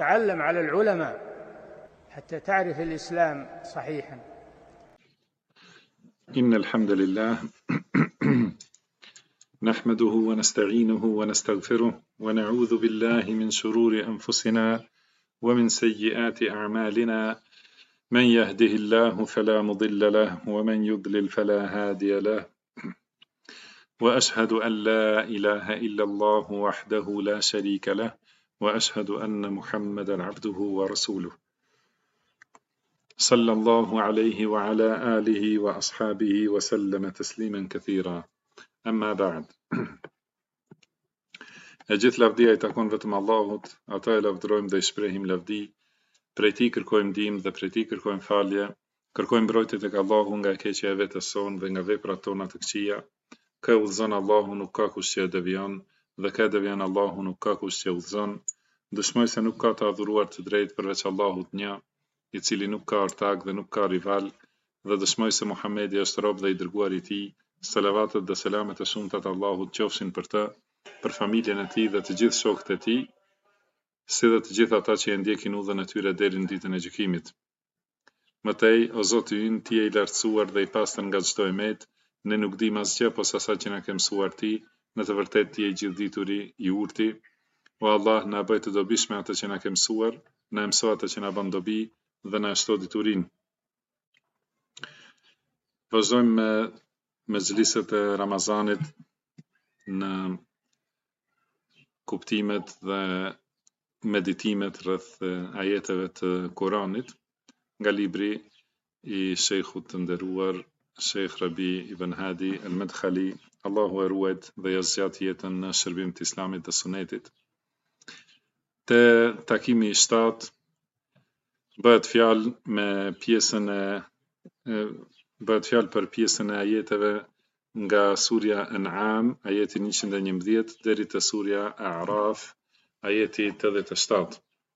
تعلم على العلماء حتى تعرف الإسلام صحيحا. إن الحمد لله نحمده ونستعينه ونستغفره ونعوذ بالله من شرور أنفسنا ومن سيئات أعمالنا، من يهده الله فلا مضل له ومن يضلل فلا هادي له، وأشهد أن لا إله إلا الله وحده لا شريك له، وأشهد أن محمدا عبده ورسوله، صلى الله عليه وعلى آله وأصحابه وسلم تسليما كثيرا. أما بعد، gjithë lavdia I takon vetëm Allahut, ata e lavdrojmë dhe I shprehim lavdi, prej Tij kërkojmë ndihmë dhe prej Tij kërkojmë falje, kërkojmë mbrojtje tek Allahu nga e keqja e vetes sonë dhe nga veprat tona të këqija. Kë udhëzon Allahu nuk ka kush që e devijon, dhe kë devijon Allahu nuk ka kush që udhëzon. Dëshmoj se nuk ka të adhuruar të drejtë përveç Allahut një, I cili nuk ka ortak dhe nuk ka rival, dhe dëshmoj se Muhamedi është rob dhe I dërguar I Tij. Selavatet dhe selamet e shumta të Allahut qofshin për të, për familjen e tij dhe të gjithë shokët e tij, si dhe të gjithë ata që e ndjekin udhën e tyre deri në ditën e gjykimit. Mëtej, o Zoti ynë, Ti je I lartësuar dhe I pastër nga çdo emet, ne nuk dim asgjë posa asaj që na ke mësuar Ti, në të vërtetë Ti je I gjithdituri, I urti. O Allah, na bëj të dobishme atë që na ke mësuar, na mëso atë që na bën dobi dhe na shto diturinë. Vazhdojmë me mezhliset e Ramazanit në kuptimet dhe meditimet rreth ajeteve të Kuranit nga libri I shejkhut të nderuar Sheikh Rabi ibn Hadi al-Madkhali, Allahu e ruajt dhe ja zgjat jetën në shërbim të Islamit dhe Sunetit. Te takimi I 7 bëhet fjalë për pjesën e ajeteve nga surja An'am, ajeti 111 deri te surja A'raf, ajeti 87.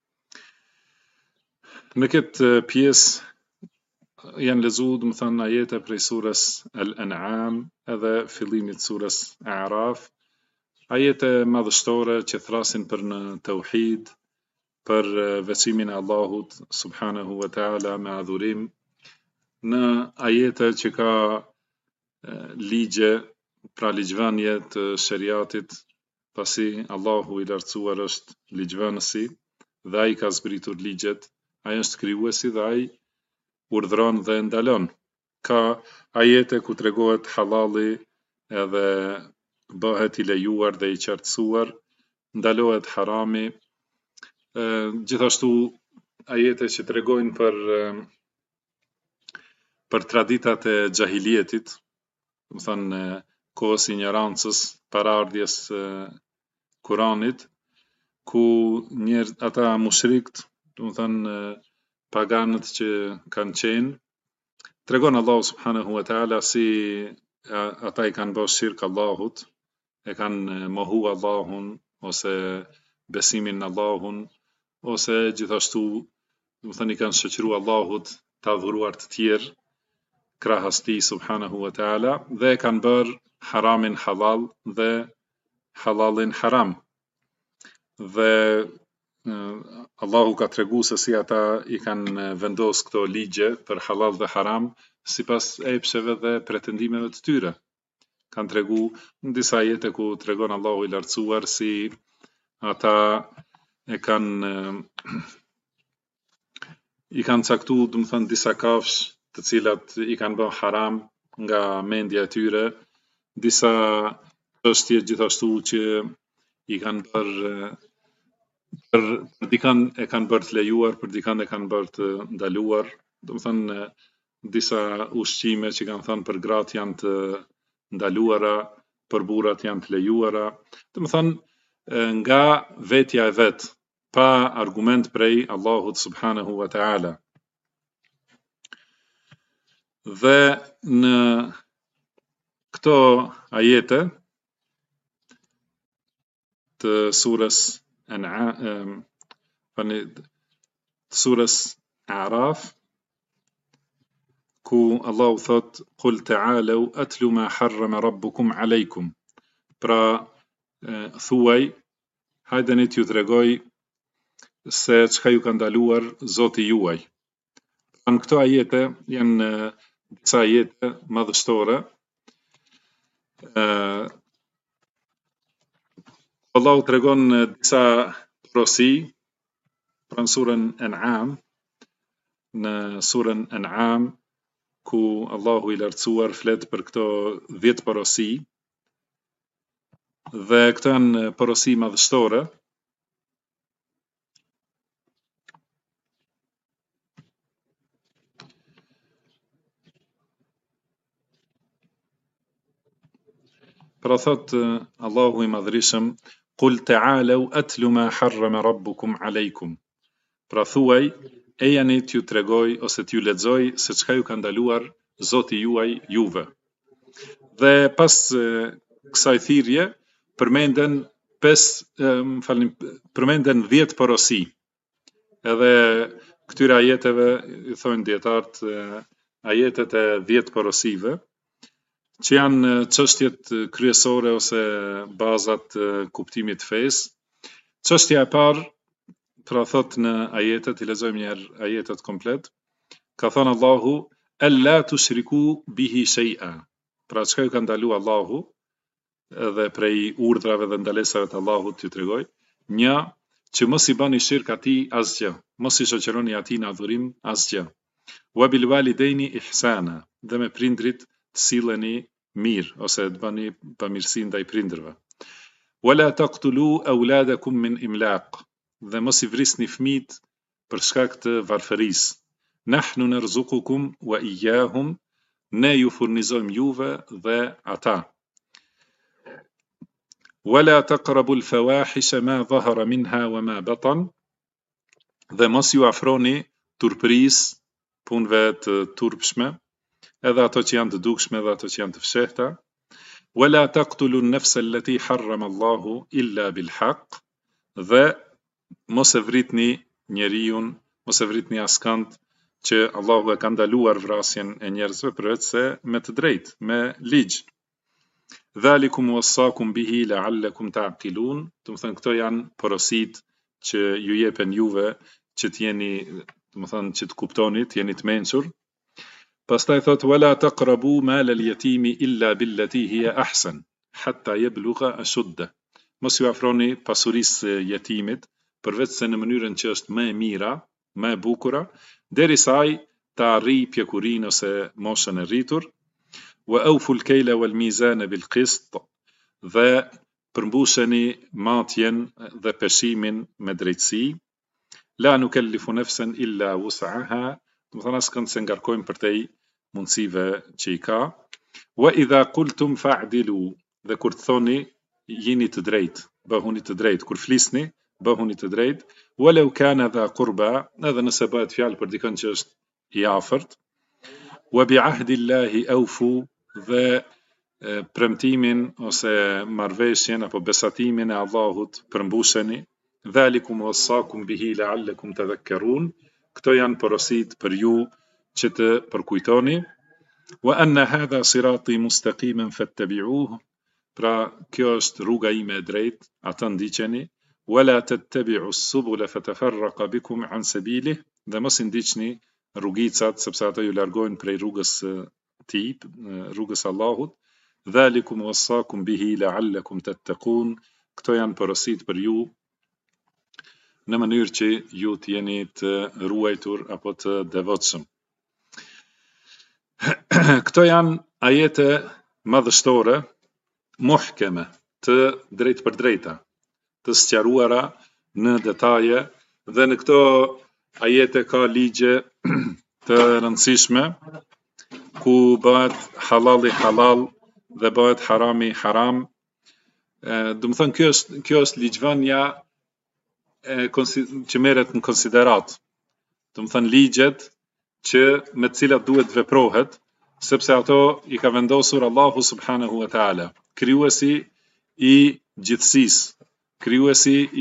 Në këtë pjesë janë lexuar domethënë ajete prej surës Al-An'am edhe fillimit surës A'raf, ajete madhështore që thrasin për në tauhid, për veçimin e Allahut subhanahu wa taala me adhurim, në ajete që ka ligje, pra ligjvënie të shariatit, pasi Allahu I lartësuar është ligjvënësi dhe ai ka zbritur ligjet, ai është krijuesi dhe ai urdhëron dhe ndalon. Ka ajete ku tregohet halali edhe bëhet I lejuar dhe I qartësuar, ndalohet harami. Gjithashtu ajete që tregojnë për traditat e xahilietit, do të thënë kohës ignorancës, paraardhjes Kuranit, ku ata mushrikët, do të thënë paganët që kanë qenë, tregon Allahu subhanahu wa taala si ata I kanë bërë shirk Allahut, e kanë mohu Allahun ose besimin në Allahun, ose gjithashtu do të thënë I kanë shoqëruar Allahut të adhuruar të tjerë krahas Tij subhanahu wa taala dhe kanë bërë haramin halal dhe halalin haram. Dhe Allahu ka tregu se si ata I kanë vendos këto ligje për halal dhe haram sipas epsheve dhe pretendimeve të tyre. Kanë tregu në disa ajete ku tregon Allahu I lartësuar si ata I kanë caktuar, do të thënë, disa kafsh të cilat I kanë bërë haram nga mendja e tyre, disa çështje gjithashtu që I kanë bërë për dikan e kanë bërë të lejuar, për dikan e kanë bërë të ndaluar, do të thënë disa ushqime që kanë thënë për gratë janë të ndaluara, për burrat janë të lejuara, do të thënë nga vetja e vet, pa argument prej Allahut subhanahu wa taala. Dhe në këto ajete të surës A'raf, ku Allahu thot qul ta'alu atlu ma harrama rabbukum alaykum, pra thuaj, hajdeni t'ju tregoj se çka ju ka ndaluar Zoti juaj. Në këto ajete janë disa ajete madhështore. Allahu tregon disa porosi pranë surën An'am, në surën An'am ku Allahu i lartësuar flet për këto 10 porosi dhe këto janë porosi madhështore. Pra thot Allahu i madhërisëm, Qul ta'alau atlu ma harrama rabbukum alejkum. Pra thuaj, e jani t'ju tregoj ose t'ju lexoj se çka ju ka ndaluar Zoti juaj juve. Dhe pas kësaj thirrje përmenden 10 porosi. Edhe këtyre ajeteve i thonë dietarët ajetet e 10 porosive, që janë çështjet kryesore ose bazat kuptimit të fesë. Çështja e parë, pra thot në ajetet, i lexojmë një herë ajetet komplet. Ka thënë Allahu, alla tushriku bihi shay'a. Pra çka ju ka ndalu Allahu, edhe prej urdhrave dhe ndalesave të Allahut t'ju tregoj, një, që mos i bani shirk atij asgjë, mos i shoqëroni atij në adhurim asgjë. Wa bil walidaini ihsana, dhe me prindrit të silleni mirë ose të bëni pamirësi ndaj prindërve. Wala taqtulu auladakum min imlaq, dhe mos i vrisni fëmijët për shkak të varfërisë. Nahnu narzuqukum wa iyyahum, ne ju furnizojmë juve dhe ata. Wala taqrabu al-fawahisha ma dhahara minha wa ma batan, dhe mos ju afroni turpërisë, punëve të turpshme, edhe ato që janë të dukshme dhe ato që janë të fshehta. Wala taqtulu an-nafsa allati harrama Allahu illa bil haqq, dhe mos e vritni njeriun, mos e vritni askënd që Allahu e ka ndaluar vrasjen e njerëzve përveç se me të drejtë, me ligj. Dhalikum wassakum bihi la'allakum ta'qilun, do të thënë këto janë porositë që ju jepen juve që të jeni, do të thënë që të kuptoni, të jeni të mençur. Pastaj thot wala taqrabu mal al-yatimi illa billati hiya ahsan hatta yablugha ashuddah. Mos ju afroni pasurisë jetimit përveç se në mënyrën që është më e mira, më e bukura, derisa ai të arrijë pjekurinë ose moshën e rritur. Wa awfu al-kayla wal mizana bil qist, dhe përmbusheni matjen dhe peshimin me drejtësi. La nukallifu nafsan illa wus'aha, do të thonë askënd se ngarkojmë përtej mundësive që i ka. Wa idha qultum fa'dilu, dhe kur të thoni jini të drejtë, bëhuni të drejtë, kur flisni bëhuni të drejtë. Walau kana dha qurba, edhe nëse bëhet fjalë për dikën që është i afërt. Wa bi ahdillahi awfu, dhe premtimin ose marrveshjen apo besatimin e Allahut përmbusheni. Dhalikum wassakum bihi la'allakum tadhakkarun, këto janë porosit për ju që të përkujtoni. Wa anna hadha sirati mustaqiman fattabi'uhu, pra kjo është rruga ime e drejtë, atë ndiqeni. Wala tattabi'u as-subula fatafarraqa bikum an sabilihi, dhe mos i ndiqni rrugicat sepse ato ju largojnë prej rrugës tij, rrugës Allahut. Dhalikum wassakum bihi la'allakum tattaqun, këto janë porosit për ju në mënyrë që ju të jeni të ruajtur apo të devotshëm. Këto janë ajete madhështore, muhkeme, të drejtë për drejta, të sqaruara në detaje, dhe në këto ajete ka ligje të rëndësishme ku bëhet halali halal dhe bëhet harami haram. Do të thënë kjo është ligjvënia që merret në konsiderat. Do të thënë ligjet që me të cilat duhet veprohet, sepse ato i ka vendosur Allahu subhanahu wa taala, krijuesi i gjithësisë, krijuesi i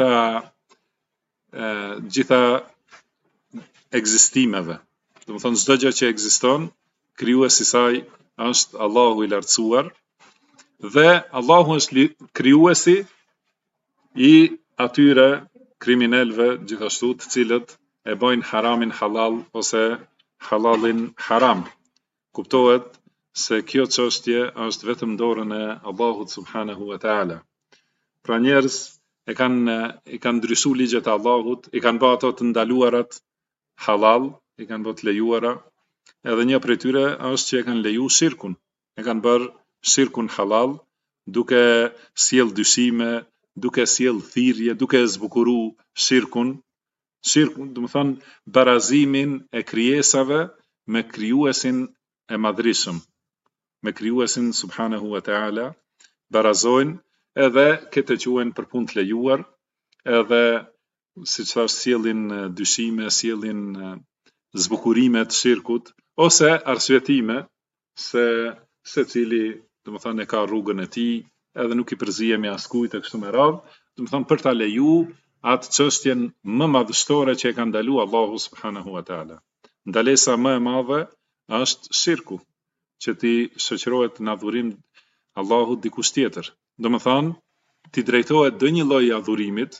gjitha ekzistimeve. Do të thënë çdo gjë që ekziston, krijuesi i saj është Allahu i lartësuar, dhe Allahu është krijuesi i atyre kriminalëve gjithashtu të cilët e bojnë haramin halal ose halalin haram. Kuptohet se kjo çështje është vetëm në dorën e Allahut subhanahu wa taala. Pra njerëz i kanë ndryshuar ligjet e Allahut, i kanë bërë ato të ndaluarat halal, i kanë bërë të lejuara, edhe një prej tyre është që e kanë leju shirkun. E kanë bërë shirkun halal, duke sjell dyshime, duke sjell thirrje, duke zbukuru shirkun. Shirkun, do të thonë barazimin e krijesave me krijuesin e madhrishëm, me krijuesin subhanahu wa taala, barazojnë edhe këtë quhen për punë të lejuar, edhe siç thash sjellin dyshime, sjellin zbukurime të shirkut ose arsyetime se secili, domethënë e ka rrugën e tij, edhe nuk i përzihemi askujt e kështu me radhë, domethënë për ta leju atë çështjen më madhështore që e ka ndaluar Allahu subhanahu wa taala. Ndalesa më e madhe është shirku, që ti shoqërohet në adhurim Allahut dikush tjetër. Domethënë, ti drejtohet do një lloj adhurimit,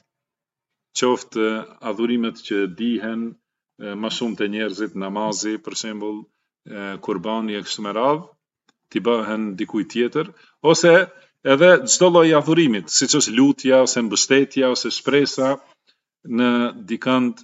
qoftë adhurimet që dihen më shumë të njerëzit, namazi, për shembull, kurbani e kështu me radhë, ti bëhen dikujt tjetër, ose edhe çdo lloj adhurimit, siç është lutja ose mbështetja ose shpresa në dikënd,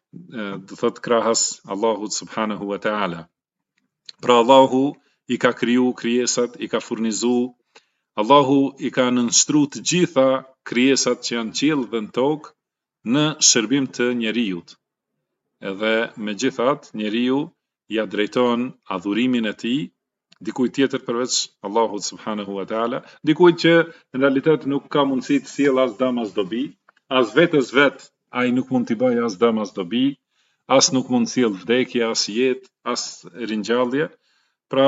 do thot krahas Allahut subhanahu wa taala. Pra Allahu i ka kriju krijesat, i ka furnizu, Allahu i ka nënshtru të gjitha krijesat që janë qiell dhe në tokë në shërbim të njerijut. Edhe megjithatë njeriu ja drejton adhurimin e tij dikujt tjetër përveç Allahut subhanahu wa taala, dikujt që në realitet nuk ka mundësi të sjellë as dëm as dobi, as vetes vet ai nuk mund t'i bëjë as dëm as dobi, as nuk mund të sjellë vdekje, as jetë, as ringjallje, pra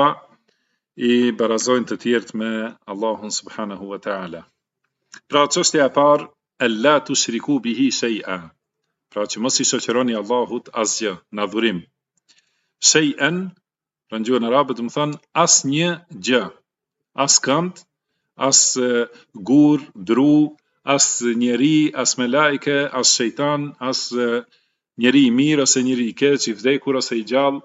i barazojnë të tjerët me Allahun subhanahu wa taala. Pra çështja e parë, alla tushriku bihi shay'a. Pra që mos i shoqëroni Allahut asgjë në adhurim. Shay'an, në gjuhën arabe do të thonë asnjë gjë, as kënd, as gur, dru, as njeri, as melaike, as shejtan, as njeri i mirë ose njeri i keq, i vdekur ose i gjallë,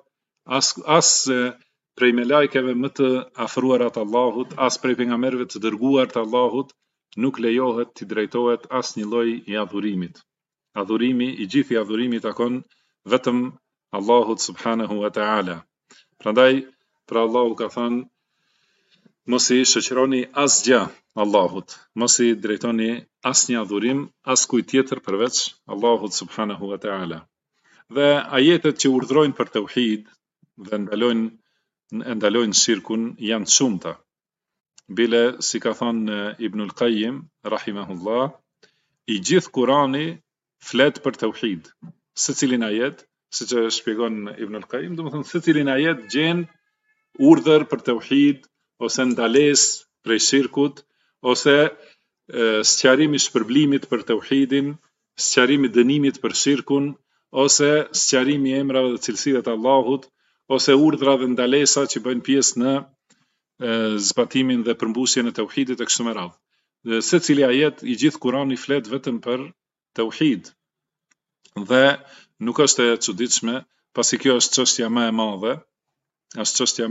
as prej melaikeve më të afruarat Allahut, as prej pejgamberëve të dërguar të Allahut, nuk lejohet të drejtohet asnjë lloj i adhurimit. Adhurimi, i gjithë i adhurimi takon vetëm Allahut subhanahu wa taala. Prandaj, pra Allahu ka thënë, mos i shoqëroni asgjë Allahut, mos i drejtoni asnjë adhurim askujt tjetër përveç Allahut subhanahu wa taala. Dhe ajetet që urdhrojnë për tauhid dhe ndalojnë shirkun janë të shumta. Bile, si ka thënë Ibnul Qayyim rahimahullah, i gjithë Kurani flet për tauhid. Secilin ajet, siç e shpjegon Ibnul Qayyim, domethënë secilin ajet gjen urdhër për tauhid ose ndalesë prej shirkut ose sqarimi i shpërblimit për tauhidin, sqarimi i dënimit për shirkun ose sqarimi i emrave dhe cilësive të Allahut ose urdhra dhe ndalesa që bëjnë pjesë në zbatimin dhe përmbusjen e tauhidit e kështu me radhë. Secili ajet i gjithë Kurani flet vetëm për tauhid. Dhe nuk është e çuditshme, pasi kjo është çështja më e madhe, është çështja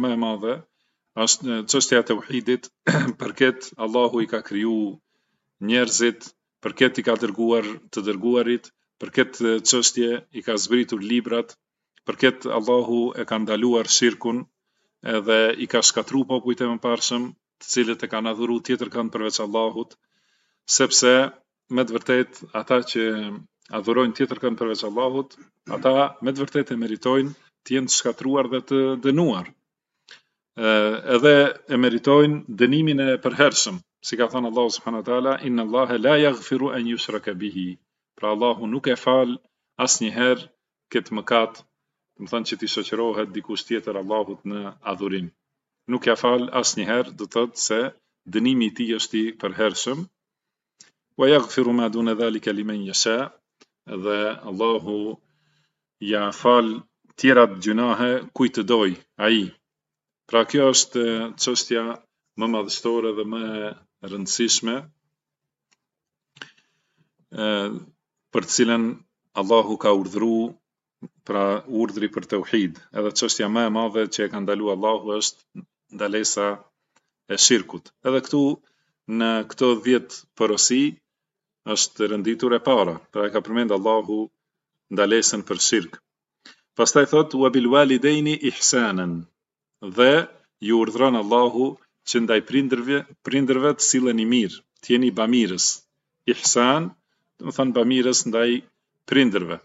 e tauhidit, përket Allahu i ka kriju njerëzit, përket i ka dërguar të dërguarit, përket çështje i ka zbritur librat, përket Allahu e ka ndaluar shirkun, edhe i ka shkatru popujt e mëparshëm, të cilët e kanë adhuru tjetër kënd përveç Allahut, sepse me të vërtet ata që adhurojnë tjetër kënd përveç Allahut, ata me të vërtet e meritojnë të jenë të shkatruar dhe të dënuar. Edhe e meritojnë dënimin e përhershëm, si ka thënë Allahu subhanahu wa taala, inna Allaha la yaghfiru an yushraka bihi. Pra Allahu nuk e fal asnjëherë këtë mëkat, do të thonë që ti shoqërohet dikush tjetër Allahut në adhurim. Nuk ja fal asnjëherë, do të thotë se dënimi i tij është i përhershëm. Wa yaghfiru ma duna dhalika liman yasha. Dhe Allahu ja fal tjerat gjunahe kujt të doj ai. Pra kjo është çështja më madhështore dhe më e rëndësishme. për të cilën Allahu ka urdhëruar, pra urdhri për tauhid. Edhe çështja më e madhe që e ka ndaluar Allahu është ndalesa e shirkut. Edhe këtu në këto 10 porosi është rënditur e para, pra e ka përmend Allahu ndalesën për shirk. Pastaj thot wa bil walidaini ihsanan, dhe ju urdhron Allahu që ndaj prindërve të silleni mirë, të jeni bamirës. Ihsan, do të thonë bamirës ndaj prindërve.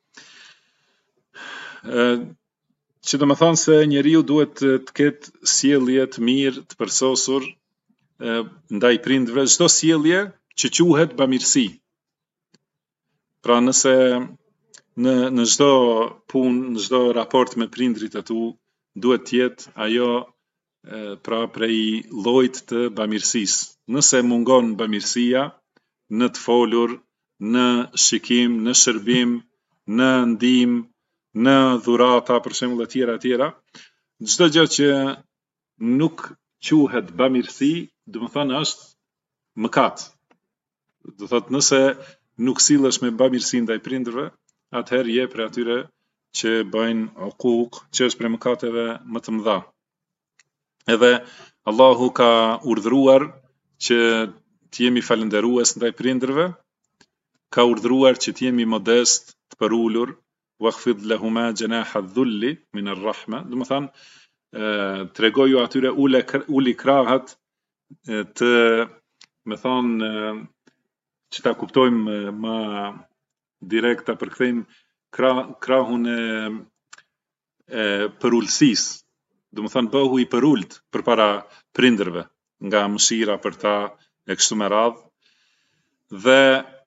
Që do të thonë se njeriu duhet të ketë sjellje të mirë, të përsosur ndaj prindërve, çdo sjellje që quhet bamirësi. Pra nëse në çdo punë, në çdo raport me prindrit e tu, duhet të jetë ajo pra prej llojit të bamirësisë. Nëse mungon bamirësia në të folur, në shikim, në shërbim, në ndihmë, në dhurata, për shembull e tjera, çdo gjë që nuk quhet bamirësi, do të thonë është mëkat. Do thotë nëse nuk sillesh me bamirësi ndaj prindërve, atëherë je për atyre që bëjnë uquq, që është për mëkateve më të mëdha. Edhe Allahu ka urdhëruar që të jemi falënderues ndaj prindërve, ka urdhëruar që të jemi modest, të përulur, wakhfid lahuma janaha dhulli min ar-rahma, do të thonë tregoju atyre uli krahët të, me thonë, që ta kuptojmë më direkt, ta përkthejmë krahun e përulësisë, do të thonë bëhu i përult përpara prindërve, nga mëshira për ta e kështu me radhë. Dhe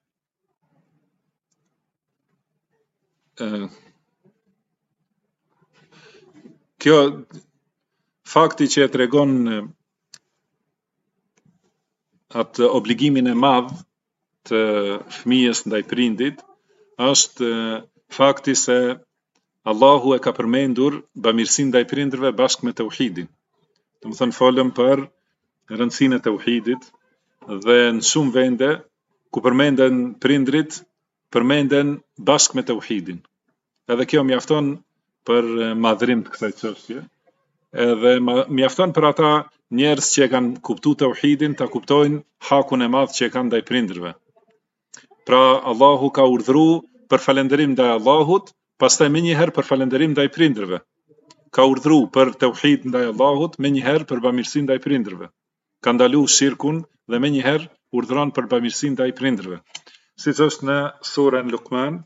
kjo fakti që e tregon atë obligimin e madh të fëmijës ndaj prindit, është fakti se Allahu e ka përmendur bamirësinë ndaj prindërve bashkë me tauhidin. Do të thonë folëm për rëndësinë e tauhidit, dhe në shumë vende ku përmenden prindrit, përmenden bashkë me tauhidin. Edhe kjo mjafton për madhrim të kësaj çështje. Edhe mjafton për ata njerëz që e kanë kuptuar tauhidin, ta kuptojnë hakun e madh që e kanë ndaj prindërve. Pra Allahu ka urdhëruar për falënderim ndaj Allahut, pastaj më njëherë për falënderim ndaj prindërve. Ka urdhëruar për tauhid ndaj Allahut, më njëherë për bamirësi ndaj prindërve. Ka ndaluar shirkun dhe më njëherë urdhëron për bamirësi ndaj prindërve. Siç është në surën Luqman,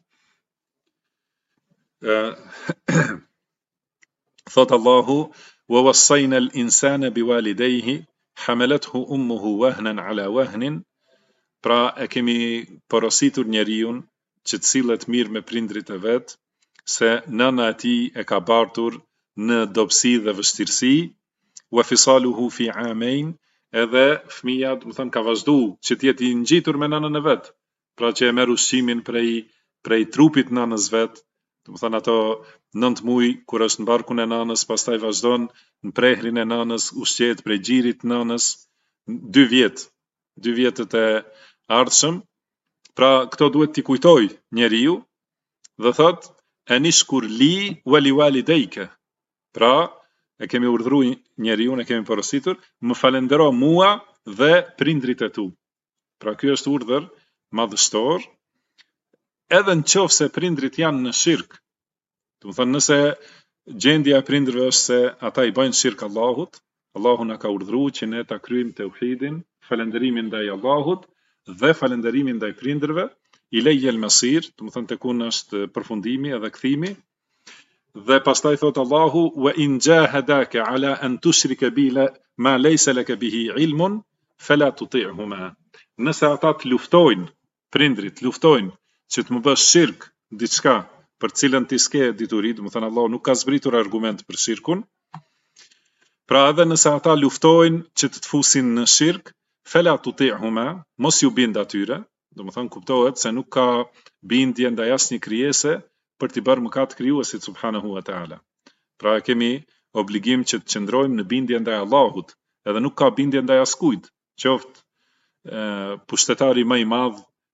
thot Allahu wa wassayna al-insana biwalidayhi hamalathu ummuhu wahnan ala wahnin, pra e kemi porositur njeriun që të sillet mirë me prindrit e vet, se nëna e tij e ka bartur në dobësi dhe vështirësi, wa fisaluhu fi amain, edhe fëmia, do të thonë, ka vazhduar që të jetë i ngjitur me nënën e vet, pra që e merr ushqimin prej trupit nënës vet. Do të thonë ato 9 muaj kur është në barkun e nënës, pastaj vazhdon në prehrin e nënës, ushqehet prej xhirit nënës, 2 vjetët e ardhshëm. Pra këto duhet t'i kujtoj njeriu, dhe thot anishkur li wa li walidayka. Pra e kemi urdhëruar njeriu, e kemi porositur, më falendero mua dhe prindrit e tu. Pra ky është urdhër madhështor, edhe në qoftë se prindrit janë në shirk. Do të thonë nëse gjendja e prindërve është se ata i bëjnë shirk Allahut, Allahu na ka urdhëruar që ne ta kryejmë tauhidin, falënderimin ndaj Allahut dhe falënderimin ndaj prindërve, ilayhi al-masir, do të thonë tekun është përfundimi edhe kthimi. Dhe pastaj thot Allahu wa in jahadaka ala an tushrika bi ma laysa laka bihi ilmun fala tuti'huma. Nëse ata të luftojnë, prindrit luftojnë që të më bësh shirk diçka për cilën ti s'ke dituri, do të thënë Allahu nuk ka zbritur argument për shirkun. Pra edhe nëse ata luftojnë që të fusin në shirk, fala tuti'huma, mos ju bind atyre, do të thënë kuptohet se nuk ka bindje ndaj asnjë krijese për t'i bërë mëkat krijuesit subhanahu wa taala. Pra kemi obligim që të qëndrojmë në bindje ndaj Allahut, edhe nuk ka bindje ndaj askujt, qoftë pushtetari më i madh,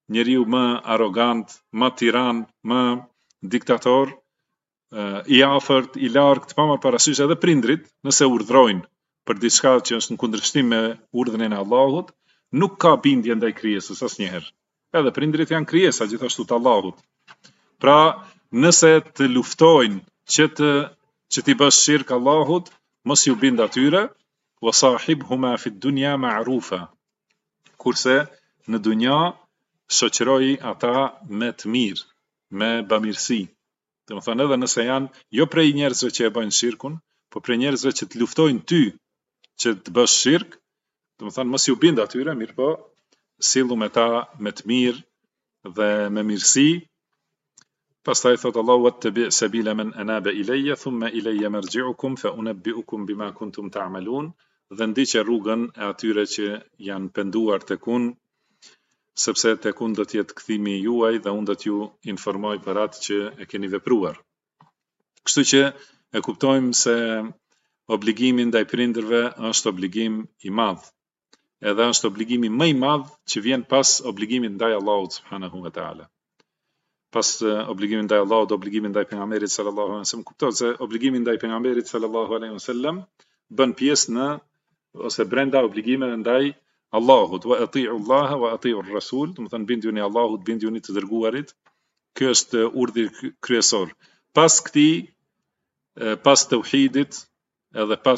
njeriu më arrogant, më tiran, më diktator, i afërt, i largët, pa marrë parasysh edhe prindrit, nëse urdhrojnë për diçka që është në kundërshtim me urdhrin e Allahut, nuk ka bindje ndaj krijesës asnjëherë. Edhe prindrit janë krijesa gjithashtu të Allahut. Pra, nëse të luftojnë që ti bësh shirk Allahut, mos ju bind atyre, wa sahibhuma fi dunya ma'rufa. Kurse në dunja shoqëroj ata me të mirë, me bamirësi. Domethënë edhe nëse janë jo prej njerëzve që e bëjnë shirkun, po prej njerëzve që të luftojnë ty që të bësh shirk, domethënë mos ju bind atyre, mirë po sillu me ta me të mirë dhe me mirësi. Pastaj thot Allahu wattabi' sabila man anaba ilayya thumma ilayya marji'ukum fa unabbi'ukum bima kuntum ta'malun, dhe ndiqe rrugën e atyre që janë penduar tek unë, sepse tek unë do të jetë kthimi juaj dhe unë do t'ju informoj për atë që e keni vepruar. Kështu që e kuptojmë se obligimi ndaj prindërve është obligim i madh. Edhe është obligimi më i madh që vjen pas obligimit ndaj Allahut subhanahu wa taala. Pas obligimit ndaj Allahut, obligimit ndaj pejgamberit sallallahu alaihi wasallam, kuptohet se obligimi ndaj pejgamberit sallallahu alaihi wasallam bën pjesë në ose brenda obligimeve ndaj Allahut, wa ati'u Allah wa ati'u ar-rasul, do të thonë binduni Allahut, binduni të dërguarit. Ky është urdhri kryesor. Pas këtij, pas tauhidit, edhe pas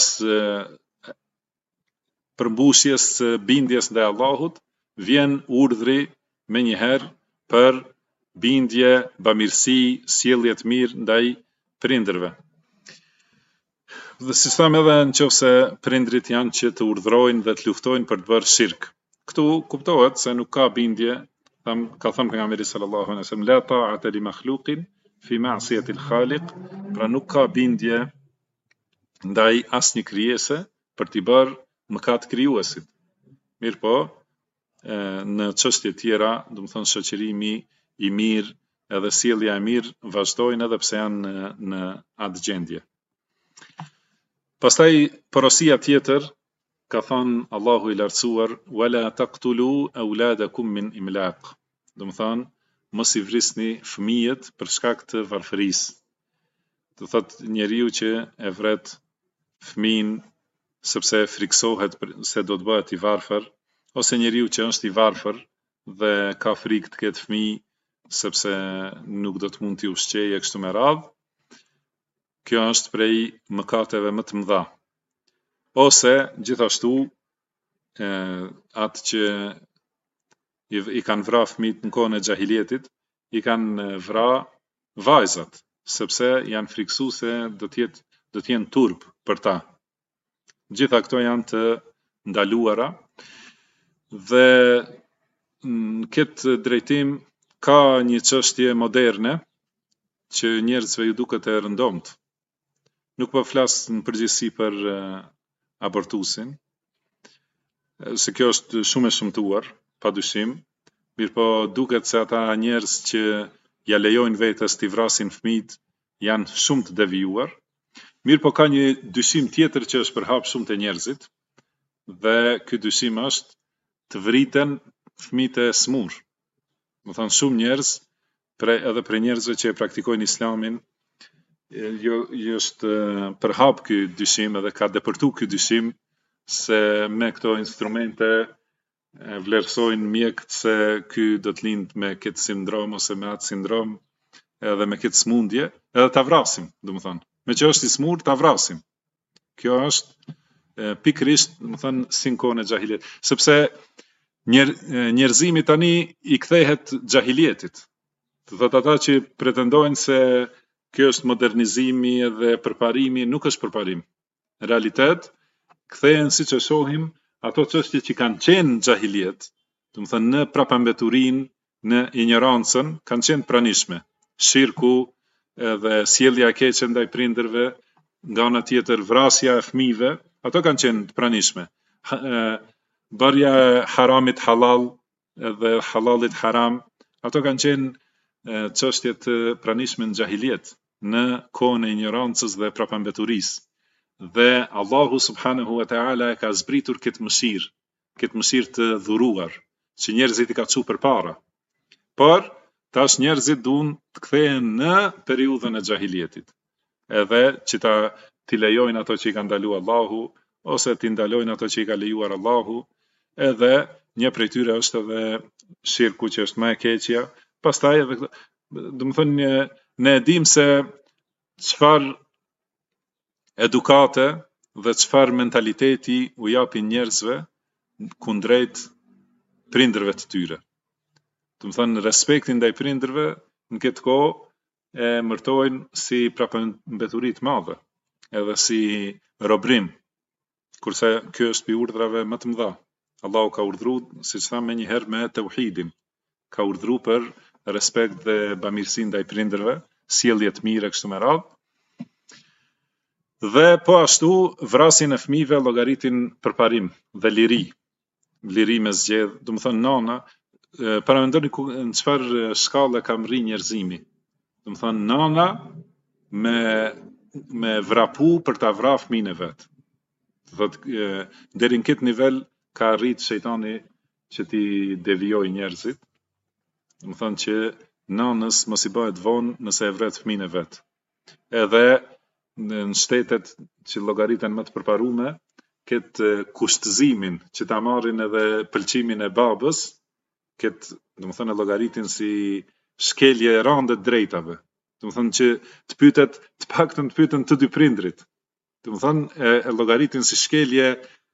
përmbushjes së bindjes ndaj Allahut, vjen urdhri menjëherë për bindje, bamirësi, sjellje të mirë ndaj prindërve. Dhe si thamë edhe nëse prindrit janë që të urdhrojnë dhe të luftojnë për të bërë shirk. Këtu kuptohet se nuk ka bindje, ka thënë pejgamberi sallallahu alaihi wasallam, la ta'ata li makhluqin fi ma'siyati al-khaliq, pra nuk ka bindje ndaj asnjë krijese për t'i bërë mëkat krijuesit. Mirë po, në çështje tjera, do të thonë shoqërimi i mirë edhe sjellja e mirë vazhdojnë edhe pse janë në atë gjendje. Pastaj porosia tjetër ka thënë Allahu i lartësuar, wala taqtulu auladakum min imlaq. Do të thonë mos i vrisni fëmijët për shkak të varfërisë. Do thotë njeriu që e vret fëmin sepse friksohet se do të bëhet i varfër, ose njeriu që është i varfër dhe ka frikë të ketë fëmijë sepse nuk do të mund t'i ushqejë kështu me radhë, kjo është prej mëkateve më të mëdha. Ose gjithashtu atë që i kanë vrarë fëmijët në kohën e xahilietit, i kanë vrarë vajzat, sepse janë friksuar se do të jenë turp për ta. Gjitha këto janë të ndaluara dhe në këtë drejtim ka një çështje moderne që njerëzve ju duket e rëndomt. Nuk po flas në përgjithësi për abortusin, se kjo është shumë e shëmtuar, padyshim, mirë po duket se ata njerëz që ja lejojnë vetes t'i vrasin fëmijët janë shumë të devijuar. Mirë po ka një dyshim tjetër që është përhap shumë të njerëzit, dhe ky dyshim është të vriten fëmijët e smur. Do thonë shumë njerëz, edhe për njerëzve që e praktikojnë islamin, është përhap ky dyshim edhe ka depërtu ky dyshim se me këto instrumente vlerësojnë mjekët se ky do të lind me këtë sindrom ose me atë sindrom edhe me këtë smundje, edhe ta vrasim, domethënë. Me që është i smur, ta vrasim. Kjo është pikërisht, domethënë, si në kohën e xahilietit, sepse njerëzimi tani i kthehet xahilietit. Do thotë ata që pretendojnë se kjo është modernizimi dhe përparimi, nuk është përparim. Në realitet, kthehen siç e shohim ato çështje që kanë qenë në xahiliet, domethënë në prapambeturinë, në ignorancën, kanë qenë pranishme. Shirku edhe sjellja e keqe ndaj prindërve, nga ana tjetër vrasja e fëmijëve, ato kanë qenë të pranishme. Bërja e haramit halal edhe halalit haram, ato kanë qenë çështje të pranishme në xahiliet, në kohën e ignorancës dhe prapambeturisë. Dhe Allahu subhanahu wa taala e ka zbritur këtë mëshirë të dhuruar, që njerëzit i ka çu përpara. Por tash njerëzit duan të kthehen në periudhën e xahilietit. Edhe që t'i lejojnë ato që i ka ndalu Allahu, ose t'i ndalojnë ato që i ka lejuar Allahu, edhe një prej tyre është edhe shirku që është më e keqja. Pastaj edhe domethënë ne e dim se çfarë edukate dhe çfarë mentaliteti u japin njerëzve kundrejt prindërve të tyre. Domethënë respektin ndaj prindërve në këtë kohë e mërtojnë si prapëmbeturi të madhe, edhe si robrim, kurse kjo është pi urdhrave më të mëdha. Allahu ka urdhëruar, siç thamë menjëherë, me tauhidin. Ka urdhëruar për respekt dhe bamirësi ndaj prindërve, sjellje të mire kështu me radhë. Dhe po ashtu vrasjen e fëmijëve llogaritin përparim dhe liri me zgjedh, domethënë nana, para mendoni në çfarë shkallë ka rri njerëzimi. Domethënë nana me vrapu për ta vrarë fëmijën e vet. Thotë deri në këtë nivel ka arrit shejtani që t'i devijojë njerëzit. Domethënë që nanës mos i bëhet vonë nëse e vret fëmijën e vet. Edhe në shtetet që llogariten më të përparume, këtë kushtëzimin që ta marrin edhe pëlqimin e babës, këtë domethënë e llogaritin si shkelje e rënde të drejtave. Domethënë që të paktën të pyeten të dy prindrit. Domethënë e llogaritin si shkelje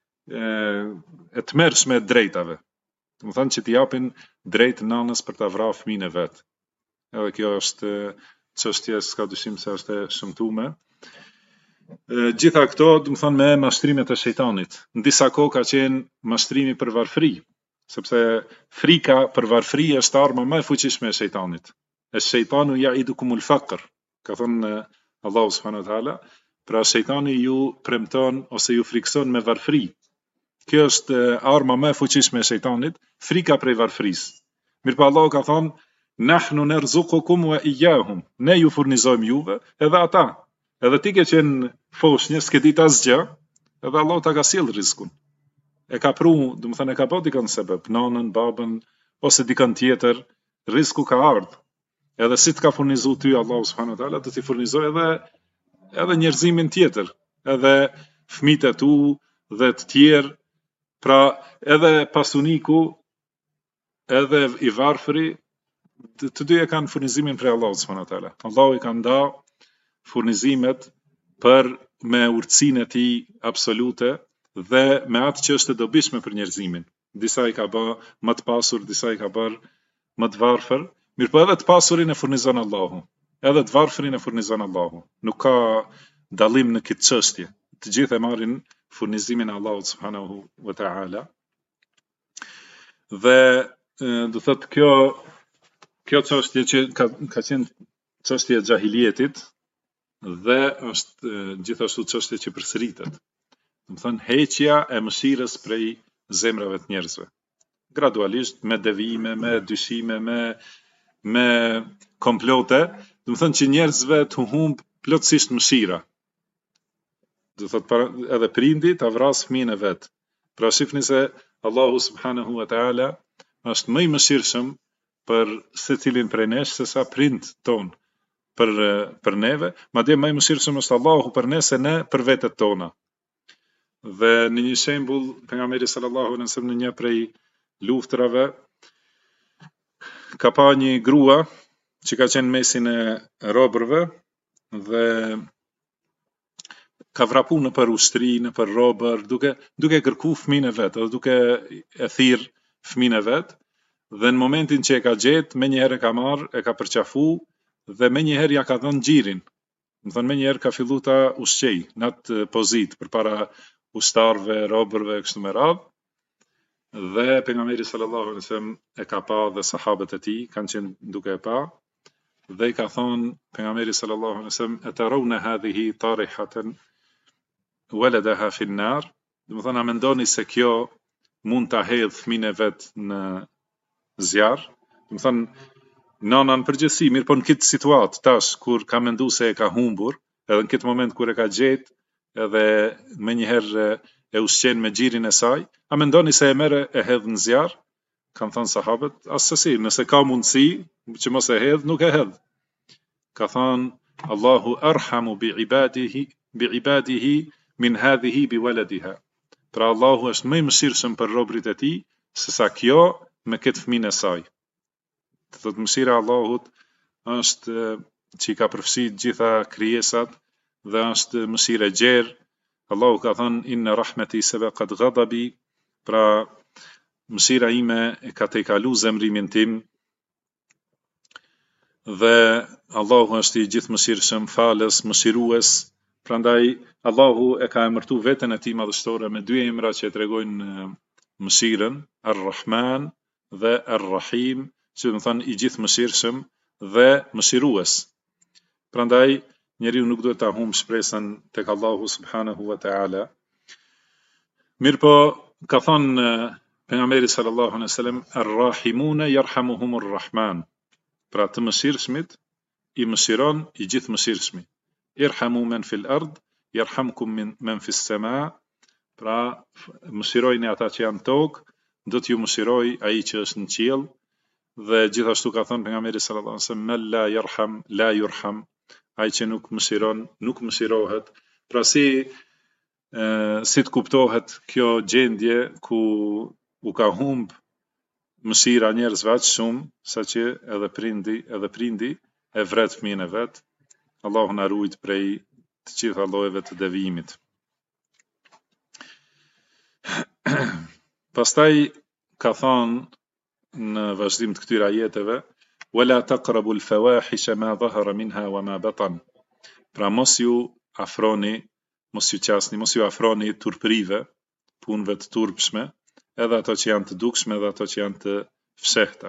e tmerrshme e drejtave. Domethënë që t'i japin drejt nanës për ta vrarë fëmijën e vet. Edhe kjo është çështje s'ka dyshim se është e shëmtuar. Gjitha këto, domethënë me mashtrimet e shejtanit. Në disa kohë ka qenë mashtrimi për varfëri, sepse frika për varfëri është arma më e fuqishme e shejtanit. Ash-shejtanu ya'idukumul faqr, ka thënë Allahu subhanahu wa taala, pra shejtani ju premton ose ju frikson me varfëri. Kjo është arma më e fuqishme e shejtanit, frika prej varfërisë. Mirpo Allahu ka thënë nahnu narzuqukum wa iyyahum, ne ju furnizojmë juve edhe ata. Edhe ti ke qenë foshnjë, s'ke ditë asgjë, edhe Allahu ta ka sjell rrezikun. E ka pru, domethënë e ka bë dikon sebeb, nanën, babën ose dikon tjetër, rreziku ka ardhur. Edhe si të ka furnizuar ty Allahu subhanahu wa taala, do t'i furnizoj edhe njerëzimin tjetër, edhe fëmijët e tu dhe të tjerë. Pra edhe pasuniku, edhe i varfëri, të dy e kanë furnizimin prej Allahut subhanahu wa taala. Allahu i ka nda furnizimet për me urtësinë e tij absolute dhe me atë që është e dobishme për njerëzimin. Disa i ka bë më të pasur, disa i ka bërë më të varfër, mirëpo edhe të pasurin e furnizon Allahu, edhe të varfërin e furnizon Allahu. Nuk ka dallim në këtë çështje. Të gjithë e marrin furnizimin e Allahut subhanahu wa taala. Dhe do thotë kjo çështje që ka qenë çështje e xahilietit dhe është gjithashtu çështje që përsëritet. Domethënë heqja e mëshirës prej zemrave të njerëzve. Gradualisht me devijime, me dyshime, me komplote, domethënë që njerëzve të humb plotësisht mëshira. Do thotë edhe prindi ta vras fëmijën e vet. Pra shifni se Allahu subhanahu wa taala është më i mëshirshëm për secilin prej nesh se sa prind ton për neve, madje më i mëshirshëm është Allahu për ne se ne për vetet tona. Dhe në një shembull, pejgamberi sallallahu alaihi wasallam në një prej luftrave ka pa një grua që ka qenë mesin e robërve dhe ka vrapu në për ushtri, në për robër, duke kërku fëmijën e vet, duke e thirr fëmijën e vet, dhe në momentin që e ka gjetë, menjëherë e ka marrë, e ka përqafu dhe menjëherë ja ka dhënë xhirin. Domethënë menjëherë ka fillu ta ushqej në atë pozitë përpara ushtarëve, robërve kështu me radhë. Dhe pejgamberi sallallahu alaihi wasallam e ka pa dhe sahabët e tij kanë qenë duke e pa. Dhe i ka thonë pejgamberi sallallahu alaihi wasallam atarawna hadhihi tarihatan waladaha fi an-nar. Domethënë a mendoni se kjo mund ta hedh fëmijën e vet në zjarr? Domethënë nana në përgjithësi, mirë po në këtë situatë tash kur ka mendu se e ka humbur, edhe në këtë moment kur e ka gjetë, edhe menjëherë e ushqen me xhirin e saj, a mendoni se e merre e hedh në zjarr? kanë thënë sahabët, asësi, nëse ka mundësi që mos e hedh, nuk e hedh. Ka thënë Allahu arhamu bi ibadihi min hadhihi bi waladiha. Pra Allahu është më i mëshirshëm për robërit e tij se sa kjo me këtë fëmijën e saj. Të thotë mëshira e Allahut është që i ka përfshi gjitha krijesat dhe është mëshirë e gjerë. Allahu ka thënë inna rahmeti sabaqat ghadabi, pra mëshira ime e ka tejkalu zemrimin tim, dhe Allahu është i gjithë mëshirshëm, falës, mëshirues. Prandaj Allahu e ka emërtu veten e tij madhështore me dy emra që e tregojnë mëshirën, Ar-Rahman dhe Ar-Rahim, që do të thonë i gjithë mëshirshëm dhe mëshirues. Prandaj njeriu nuk duhet ta humbë shpresën tek Allahu subhanahu wa taala. Mirpo ka thënë pejgamberi sallallahu alaihi wasallam, Ar-Rahimuna yarhamuhumur Rahman. Pra të mëshirshmit i mëshiron i gjithë mëshirshmi. Irhamu men fil ard, yarhamkum men fis sama. Pra mëshirojni ata që janë tokë, do t'ju mëshiroj ai që është në qiell. Dhe gjithashtu ka thënë pejgamberi sallallahu alaihi wasallam, man la yarham la yurham. Ai që nuk mëshiron, nuk mëshirohet. Pra si të kuptohet kjo gjendje ku u ka humb mëshira njerëzve aq shumë, saqë edhe prindi e vret fëmijën e vet. Allahu na ruajt prej të gjitha llojeve të devijimit. Pastaj ka thënë në vazhdim të këtyre ajeteve, wala taqrabu al-fawahisha ma dhahara minha wa ma batan. Pra mos ju afroni, mos ju qasni, mos ju afroni turprive, punëve të turpshme, edhe ato që janë të dukshme edhe ato që janë të fshehta.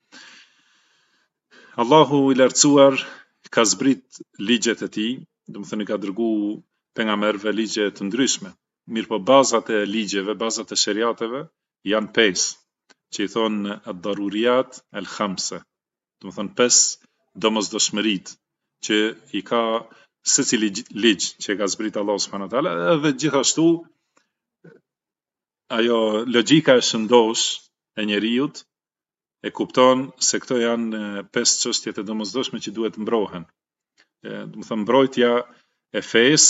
Allahu i lartësuar ka zbrit ligjet e tij, do të thënë ka dërgu pejgamberëve ligje të ndryshme. Mirpo bazat e ligjeve, bazat e sheriateve janë 5, që i thonë ad-daruriyat al-khamsa. Do të thonë 5 domosdoshmërit që i ka secili ligj që ka zbrit Allahu subhanahu wa taala, edhe gjithashtu ajo logjika e shëndosh e njeriut e kupton se këto janë 5 çështjet e domosdoshme që duhet mbrohen. Do të thënë mbrojtja e fesë,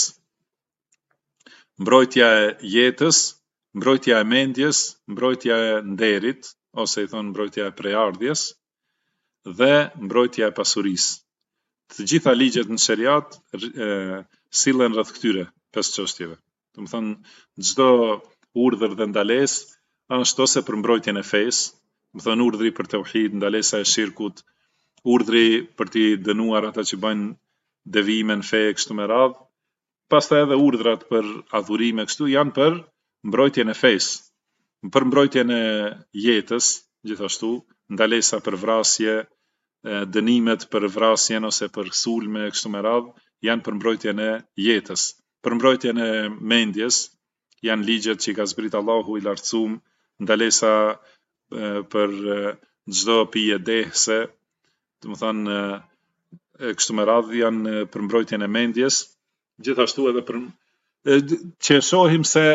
mbrojtja e jetës, mbrojtja e mendjes, mbrojtja e nderit, ose i thonë mbrojtja e prejardhjes, dhe mbrojtja e pasurisë. Të gjitha ligjet në sheriat sillen rreth këtyre 5 çështjeve. Do të thënë çdo urdhër dhe ndalesë është ose për mbrojtjen e fesë, do të thënë urdhri për tauhid, ndalesa e shirkut, urdhri për t'i dënuar ata që bëjnë devijime në fe kështu me radhë. Pastaj edhe urdhrat për adhurime kështu janë për mbrojtjen e fesë. Për mbrojtjen e jetës, gjithashtu, ndalesa për vrasje, dënimet për vrasjen ose për sulme kështu me radhë janë për mbrojtjen e jetës. Për mbrojtjen e mendjes janë ligjet që ka zbrit Allahu i lartësuar, ndalesa për çdo pije dehse, do të thënë kështu me radhë janë për mbrojtjen e mendjes. Gjithashtu edhe për që shohim se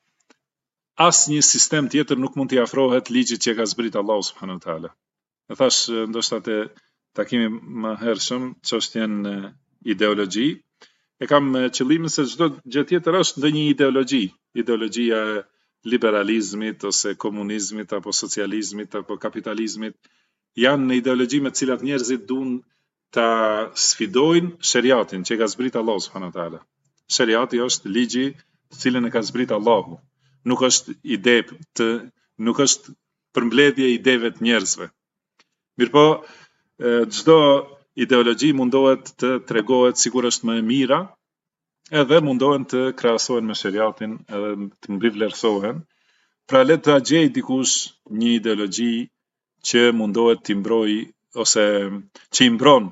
asnjë sistem tjetër nuk mund t'i afrohet ligjit që ka zbrit Allahu subhanahu wa taala. E thash ndoshta te takimi më hershëm çështjen ideologji, e kam qëllimin se çdo gjë tjetër është ndonjë ideologji, ideologjia e liberalizmit ose komunizmit apo socializmit apo kapitalizmit, janë ideologji me të cilat njerëzit duan ta sfidojnë sheriatin që ka zbrit Allahu subhanahu wa taala. Sheriati është ligji të cilën e ka zbrit Allahu. Nuk është nuk është përmbledhje e ideve të njerëzve. Mirpo çdo ideologji mundohet të tregohet sikur është më e mira, edhe mundohen të krahasohen me sheriatin, edhe të mbivlerësohen. Pra le të gjej dikush një ideologji që mundohet t'i mbrojë ose që i mbron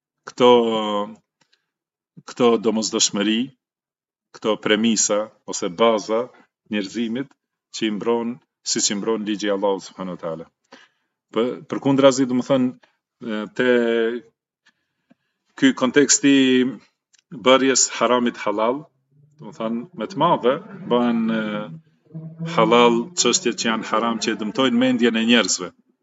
këto domosdoshmëri, këto premisa ose baza njerëzimit që i mbron siç i mbron ligji i Allahut subhanahu wa taala. Përkundrazi, do të thënë te ky konteksti bërjes haramit halal, do të thënë me të madhe bëhen halal çështjet që janë haram që dëmtojnë mendjen e njerëzve.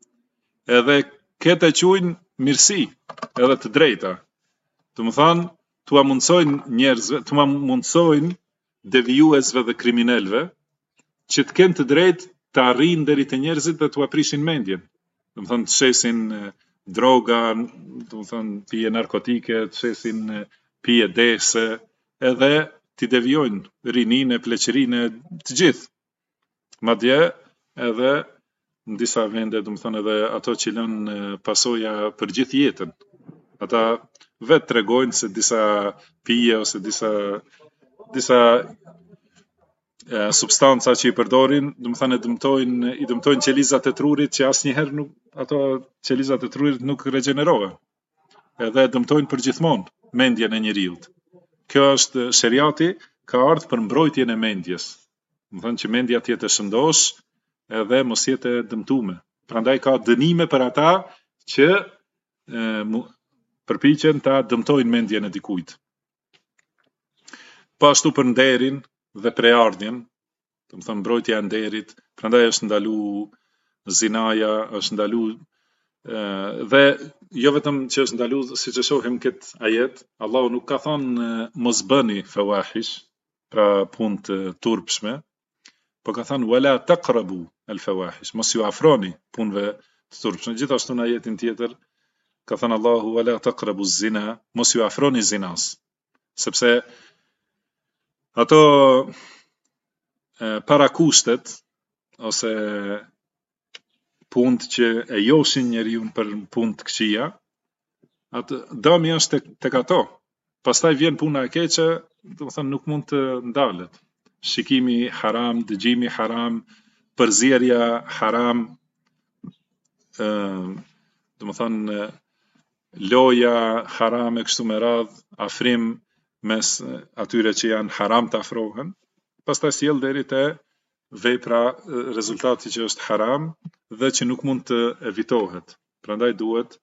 edhe këtë e quajnë mirësi, edhe të drejta. Do të thonë, tua mundsojnë njerëzve, tua mundsojnë devijuesve dhe kriminalëve që të kenë të drejtë të arrijnë deri te njerëzit dhe t'u aprishin mendjen. Do të thonë të shesin droga, do të thonë pije narkotike, të shesin pije dese, edhe t'i devijojnë rininë, pleqërinë e të gjithë. Madje edhe në disa vende, do të thonë edhe ato që lënë pasoja për gjithë jetën. Ata vetë tregojnë se disa pije ose disa substanca që i përdorin, do të thonë i dëmtojnë qelizat e trurit që asnjëherë nuk ato qelizat e trurit nuk regenerohen. Edhe dëmtojnë përgjithmonë mendjen e njeriut. Kjo është sheriati ka ardhur për mbrojtjen e mendjes. Do të thonë që mendja të jetë e shëndosh edhe mos jetë e dëmtuar. Prandaj ka dënime për ata që përpiqen ta dëmtojnë mendjen e dikujt. Po ashtu për nderin dhe preardhjen, do të thonë mbrojtja e nderit, prandaj është ndalu zinaja, është ndalu dhe jo vetëm që është ndalu, siç e shohim këtë ajet, Allahu nuk ka thënë mos bëni fawahish, pra punë të turpshme, po ka thënë wala taqrabu al fawahish, mos ju afroni punëve të turpshme. Gjithashtu në ajetin tjetër ka thënë Allahu wala taqrabu zina, mos ju afroni zinas, sepse ato para kushtet ose punët që e joshin njeriu për punë të këqija, atë dëmi është tek ato. Pastaj vjen puna e keqe, do të thënë nuk mund të ndalet. Shikimi haram, dëgjimi haram, përzierja haram, do të thënë loja harame kështu me radh, afrim mes atyre që janë haram të afrohen, pastaj sjell deri te vepra rezultati që është haram dhe që nuk mund të evitohet. Prandaj duhet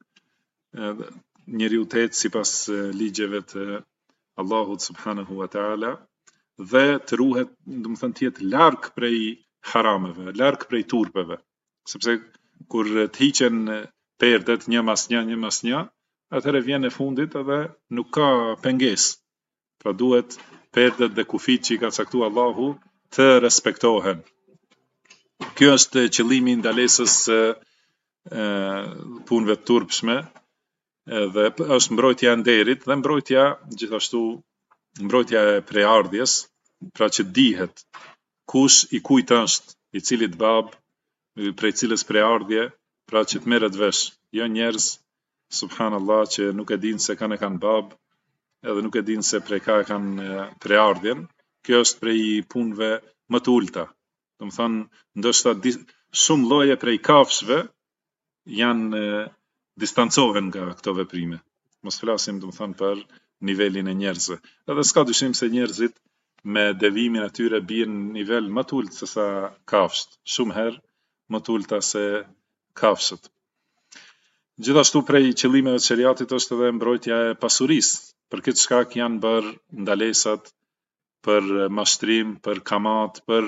njeriu të ecë sipas ligjeve të Allahut subhanahu wa taala dhe të ruhet, do të thënë të jetë larg prej harameve, larg prej turpeve, sepse kur të hiqen perdet një mas një, atëherë vjen e fundit edhe nuk ka pengesë. Pra duhet perdet dhe kufit që i ka caktuar Allahu të respektohen. Kjo është qëllimi i ndalesës së punëve të turpshme, dhe është mbrojtja e nderit dhe mbrojtja gjithashtu mbrojtja e preardhjes, pra që dihet kush i kujt është, i cilit bab, prej cilës preardhje, pra që të merret vesh, jo njerëz subhanallahu që nuk e dinë se kanë bab, edhe nuk e dinë se prej ka e kanë preardhjen. Kjo është prej punëve më të ulta. Do të thonë, ndoshta shumë lloje prej kafshëve janë distancohen nga këto veprime. Mos flasim, do të thonë, për nivelin e njerëzve. Edhe s'ka dyshim se njerëzit me devimin e tyre bien në nivel më të ulët se sa kafshët, shumë herë më të ulta se kafshët. Gjithashtu prej qëllimeve të sheriatit është edhe mbrojtja e pasurisë. Për këtë shkak janë bërë ndalesat për mashtrim, për kamat, për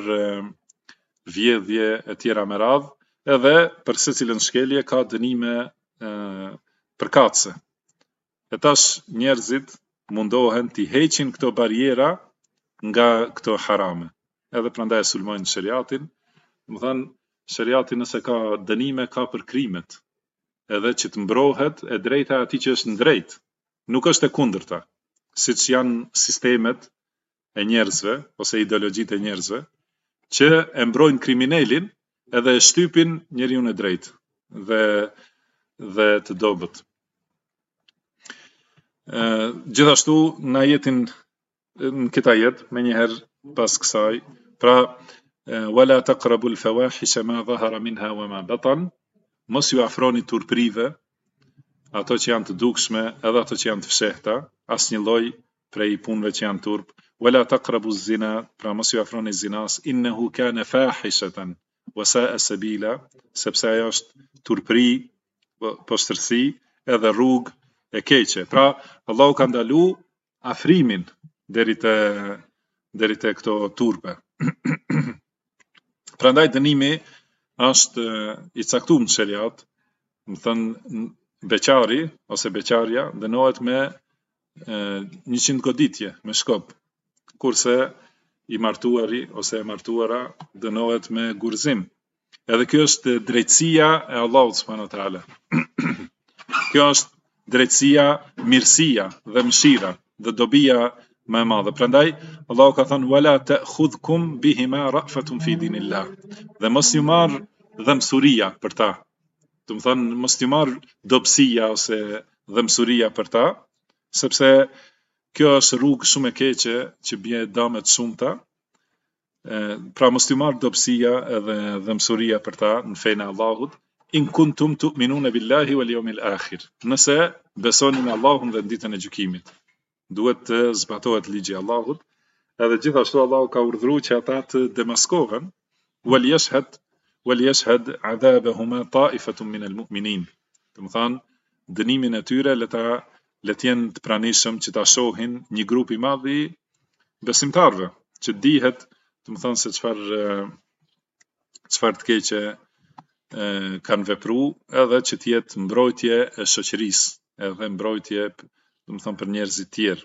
vjedhje e tjera me radhë, edhe për secilën shkelje ka dënime përkatëse. E tash njerëzit mundohen t'i heqin këto bariera nga këto harame. Edhe prandaj sulmojnë sheriatin. Do të thënë, sheriati nëse ka dënime ka për krimet, edhe që të mbrohet e drejta atij që është në drejt. Nuk është e kundërta, siç janë sistemet e njerëzve ose ideologjitë e njerëzve që e mbrojnë kriminalin edhe e shtypin njeriu e drejtë dhe të dobët. Gjithashtu në ajetin në këtë ajet më njëherë pas kësaj, pra wala taqrabu al-fawahisha ma dhahara minha wa ma batan, mos ju afroni turprive, ato që janë të dukshme edhe ato që janë të fshehta, asnjë lloj prej punëve që janë turp. Wala taqrabu zina, pra mos ju afroni zinas, innahu kana fahishatan wa sa'a sabila, sepse ajo është turpri, poshtërsi edhe rrugë e keqe. Pra Allahu ka ndalu afrimin deri te këto turpe. Prandaj dënimi është i caktuar në sheriat, më thënë beqari ose beqarja dënohet me 100 goditje me shkop, kurse i martuari ose e martuara dënohet me gurzim. Edhe kjo është drejtësia e Allahut subhanahu wa taala. Kjo është drejtësia, mirësia dhe mëshira dhe dobia më e madhe. Prandaj Allahu ka thënë wala ta'khudhukum bihima ra'fatun fi dinillah. Dhe mos ju marr dhëmsuria për ta. Do të thënë mos ju marr dobësia ose dhëmsuria për ta, sepse kjo është rrugë shumë e keqe që bie dëme të shumta. Pra mos ju marr dobësia edhe dhëmsuria për ta në fenë e Allahut. In kuntum tu'minuna billahi wal yawmil akhir. Nëse besoni në Allahun dhe në ditën e gjykimit, duhet të zbatohet ligji i Allahut. Edhe gjithashtu Allahu ka urdhëruar që ata të demaskohen wal yashhad adhabahuma ta'ifatun min al-mu'minin. Do të thonë dënimin e tyre le të jenë të pranishëm që ta shohin një grup i madh i besimtarëve, që dihet, do të thonë se çfarë të keqe kanë vepru, edhe që të jetë mbrojtje e shoqërisë, edhe mbrojtje, do të thonë për njerëzit tjerë.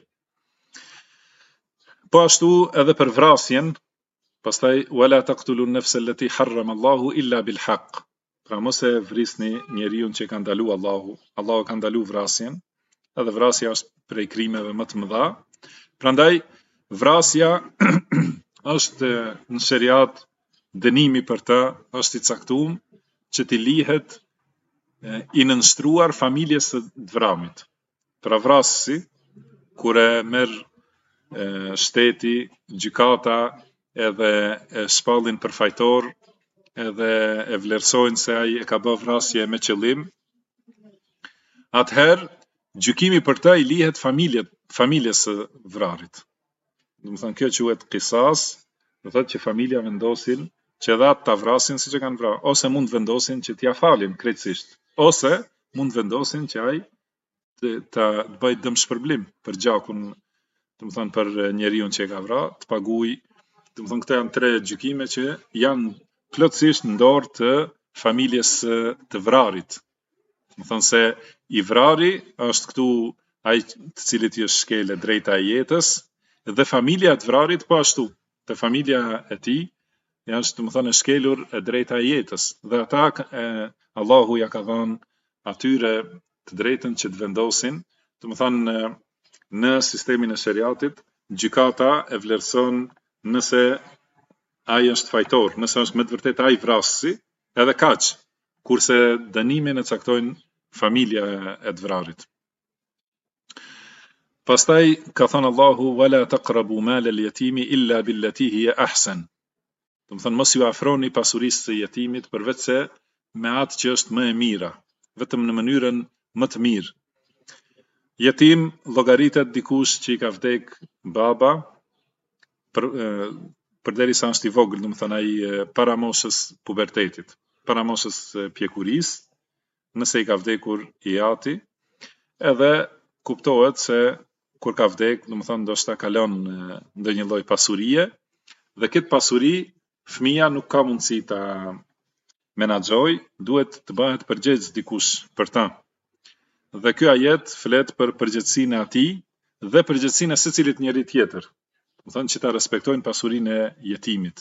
Po ashtu edhe për vrasjen, pastaj wala taqtulu an-nafsa allati harrama Allahu illa bil haqq. Pra mos e vrisni njeriu që ka ndaluar Allahu. Allahu ka ndaluar vrasjen, edhe vrasja është prej krimeve më të mëdha. Prandaj vrasja është në sheriat dënimi për të është i caktuar që t'i lihet i nënshtruar familjes së vramit. Pra vrasësi, kur e merr shteti, gjykata, edhe e shpallin përfajtor, edhe e vlerësojnë se ai e ka bërë vrasje me qëllim, atëherë gjykimi për të i lihet familjes së vrarit. Do të thonë kjo quhet qisas, do thotë që familja vendosin që edhe ata ta vrasin siç e kanë vrarë, ose mund vendosin që t'ia falin krejtësisht, ose mund vendosin që ai të bëjë dëmshpërblim për gjakun, do të thonë për njeriu që e ka vrarë, të paguajë. Do të thonë këto janë 3 gjykime që janë plotësisht në dorë të familjes të vrarit. Do të thonë se i vrari është këtu ai të cilit i është shkelë drejta e jetës, dhe familja e të vrarit po ashtu, te familja e tij është, do të thonë, shkelur e drejta e jetës, dhe ata Allahu ja ka dhënë atyre të drejtën që të vendosin, do të thonë në sistemin e shariatit, gjykata e vlerëson nëse ai është fajtor, nëse është me të vërtetë ai vrasësi, edhe kaq, kurse dënimin e caktojnë familja e të vrarit. Pastaj ka thënë Allahu wala taqrabu mal al-yatimi illa billati hiya ahsan. Do të thonë mos ju afroni pasurisë së jetimit përveç se me atë që është më e mira, vetëm në mënyrën më të mirë. Jetim llogaritet dikush që i ka vdek baba përderisa është i vogël, do të thonë ai para moshës pubertetit, para moshës pjekurisë, nëse i ka vdekur i ati, edhe kuptohet se kur ka vdek, do të thonë ndoshta kalon ndonjë lloj pasurie, dhe këtë pasuri fëmia nuk ka mundësi ta menaxhoj, duhet të bëhet përgjegjës dikush për ta. Dhe ky ajet flet për përgjegjësinë e atij dhe përgjegjësinë e secilit njeri tjetër. Do thonë që ta respektojnë pasurinë e jetimit.